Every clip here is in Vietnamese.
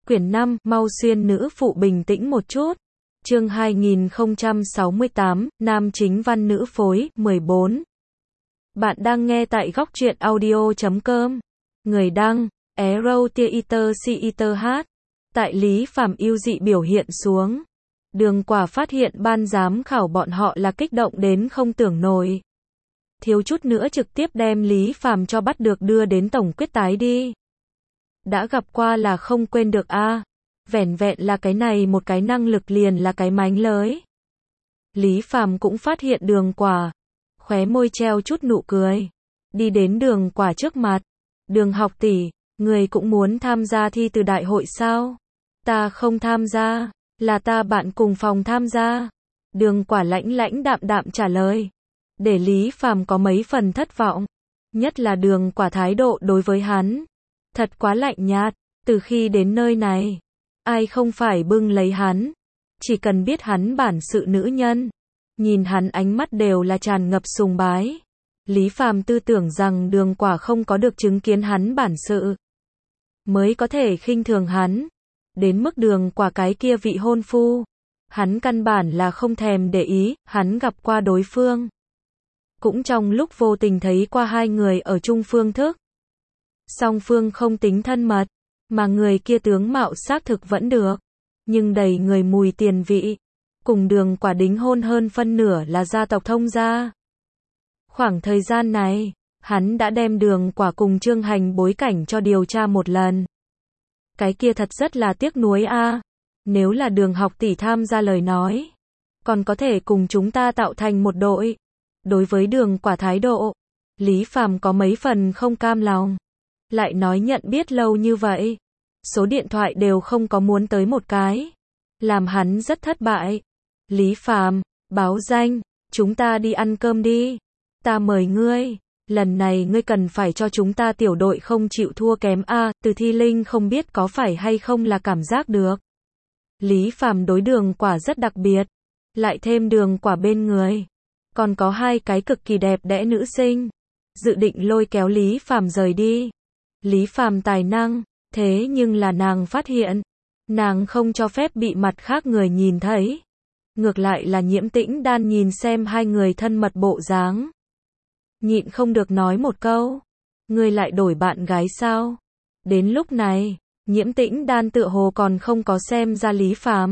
Quyển 5, mau xuyên nữ phụ bình tĩnh một chút. Chương 2068, nam chính văn nữ phối, 14. Bạn đang nghe tại góc truyện audio.com. Người đăng, Arrow Theater CETH. Tại Lý Phàm yêu dị biểu hiện xuống. Đường Quả phát hiện ban giám khảo bọn họ là kích động đến không tưởng nổi. Thiếu chút nữa trực tiếp đem Lý Phàm cho bắt được đưa đến tổng quyết tái đi. Đã gặp qua là không quên được a. Vẻn vẹn là cái này một cái năng lực liền là cái mánh lới. Lý Phàm cũng phát hiện Đường Quả, khóe môi treo chút nụ cười, đi đến Đường Quả trước mặt. Đường học tỷ, người cũng muốn tham gia thi từ đại hội sao? Ta không tham gia, là ta bạn cùng phòng tham gia. Đường Quả lãnh lãnh đạm đạm trả lời, để Lý Phàm có mấy phần thất vọng. Nhất là Đường Quả thái độ đối với hắn, thật quá lạnh nhạt. Từ khi đến nơi này, ai không phải bưng lấy hắn, chỉ cần biết hắn bản sự nữ nhân, nhìn hắn ánh mắt đều là tràn ngập sùng bái. Lý Phàm tư tưởng rằng Đường Quả không có được chứng kiến hắn bản sự, mới có thể khinh thường hắn. Đến mức Đường Quả cái kia vị hôn phu, hắn căn bản là không thèm để ý. Hắn gặp qua đối phương, cũng trong lúc vô tình thấy qua hai người ở chung phương thức. Song phương không tính thân mật, mà người kia tướng mạo xác thực vẫn được, nhưng đầy người mùi tiền vị. Cùng Đường Quả đính hôn hơn phân nửa là gia tộc thông gia. Khoảng thời gian này, hắn đã đem Đường Quả cùng Trương Hành bối cảnh cho điều tra một lần. Cái kia thật rất là tiếc nuối a. Nếu là Đường học tỷ tham gia lời nói, còn có thể cùng chúng ta tạo thành một đội. Đối với Đường Quả thái độ, Lý Phàm có mấy phần không cam lòng. Lại nói nhận biết lâu như vậy, số điện thoại đều không có muốn tới một cái, làm hắn rất thất bại. Lý Phàm, báo danh, chúng ta đi ăn cơm đi. Ta mời ngươi, lần này ngươi cần phải cho chúng ta tiểu đội không chịu thua kém a. Từ Thi Linh không biết có phải hay không là cảm giác được. Lý Phàm đối Đường Quả rất đặc biệt, lại thêm Đường Quả bên người còn có hai cái cực kỳ đẹp đẽ nữ sinh, dự định lôi kéo Lý Phàm rời đi. Lý Phàm tài năng, thế nhưng là nàng phát hiện, nàng không cho phép bị mặt khác người nhìn thấy. Ngược lại là Nhiễm Tĩnh Đan nhìn xem hai người thân mật bộ dáng, nhịn không được nói một câu, ngươi lại đổi bạn gái sao? Đến lúc này, Nhiễm Tĩnh Đan tựa hồ còn không có xem ra Lý Phàm,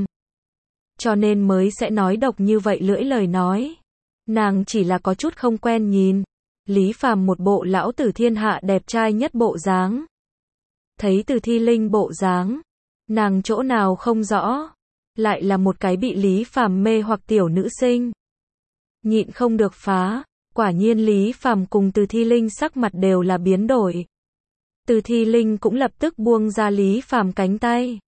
cho nên mới sẽ nói độc như vậy lưỡi lời nói. Nàng chỉ là có chút không quen nhìn Lý Phàm một bộ lão tử thiên hạ đẹp trai nhất bộ dáng. Thấy Từ Thi Linh bộ dáng, nàng chỗ nào không rõ, lại là một cái bị Lý Phàm mê hoặc tiểu nữ sinh. Nhịn không được phá, quả nhiên Lý Phàm cùng Từ Thi Linh sắc mặt đều là biến đổi. Từ Thi Linh cũng lập tức buông ra Lý Phàm cánh tay.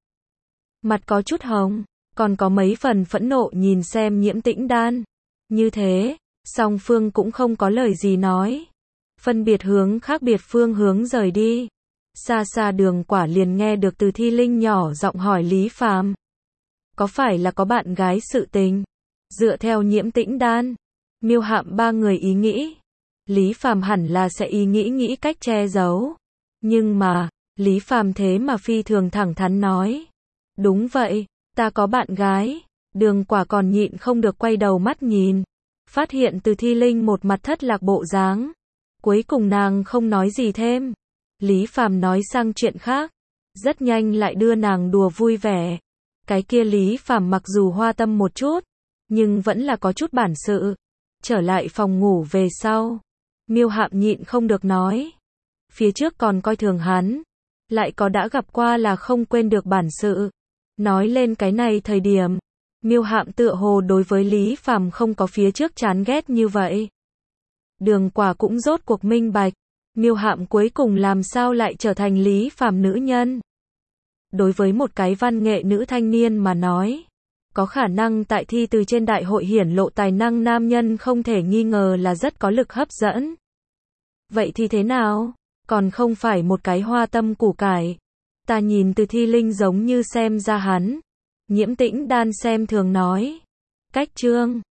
Mặt có chút hồng, còn có mấy phần phẫn nộ nhìn xem Nhiễm Tĩnh Đan. Như thế, song phương cũng không có lời gì nói, phân biệt hướng khác biệt phương hướng rời đi. Xa xa Đường Quả liền nghe được Từ Thi Linh nhỏ giọng hỏi Lý Phàm, có phải là có bạn gái sự tình? Dựa theo Nhiễm Tĩnh Đan, Miêu Hạm ba người ý nghĩ, Lý Phàm hẳn là sẽ nghĩ cách che giấu. Nhưng mà, Lý Phàm thế mà phi thường thẳng thắn nói, đúng vậy, ta có bạn gái. Đường Quả còn nhịn không được quay đầu mắt nhìn, phát hiện Từ Thi Linh một mặt thất lạc bộ dáng. Cuối cùng nàng không nói gì thêm. Lý Phàm nói sang chuyện khác, rất nhanh lại đưa nàng đùa vui vẻ. Cái kia Lý Phàm mặc dù hoa tâm một chút, nhưng vẫn là có chút bản sự. Trở lại phòng ngủ về sau, Miêu Hạm nhịn không được nói, phía trước còn coi thường hắn, lại có đã gặp qua là không quên được bản sự. Nói lên cái này thời điểm, Miêu Hạm tựa hồ đối với Lý Phàm không có phía trước chán ghét như vậy. Đường Quả cũng rốt cuộc minh bạch, Miêu Hạm cuối cùng làm sao lại trở thành Lý Phàm nữ nhân. Đối với một cái văn nghệ nữ thanh niên mà nói, có khả năng tại thi từ trên đại hội hiển lộ tài năng nam nhân không thể nghi ngờ là rất có lực hấp dẫn. Vậy thì thế nào? Còn không phải một cái hoa tâm củ cải. Ta nhìn Từ Thi Linh giống như xem ra hắn. Nhiễm Tĩnh Đan xem thường nói. Cách Trương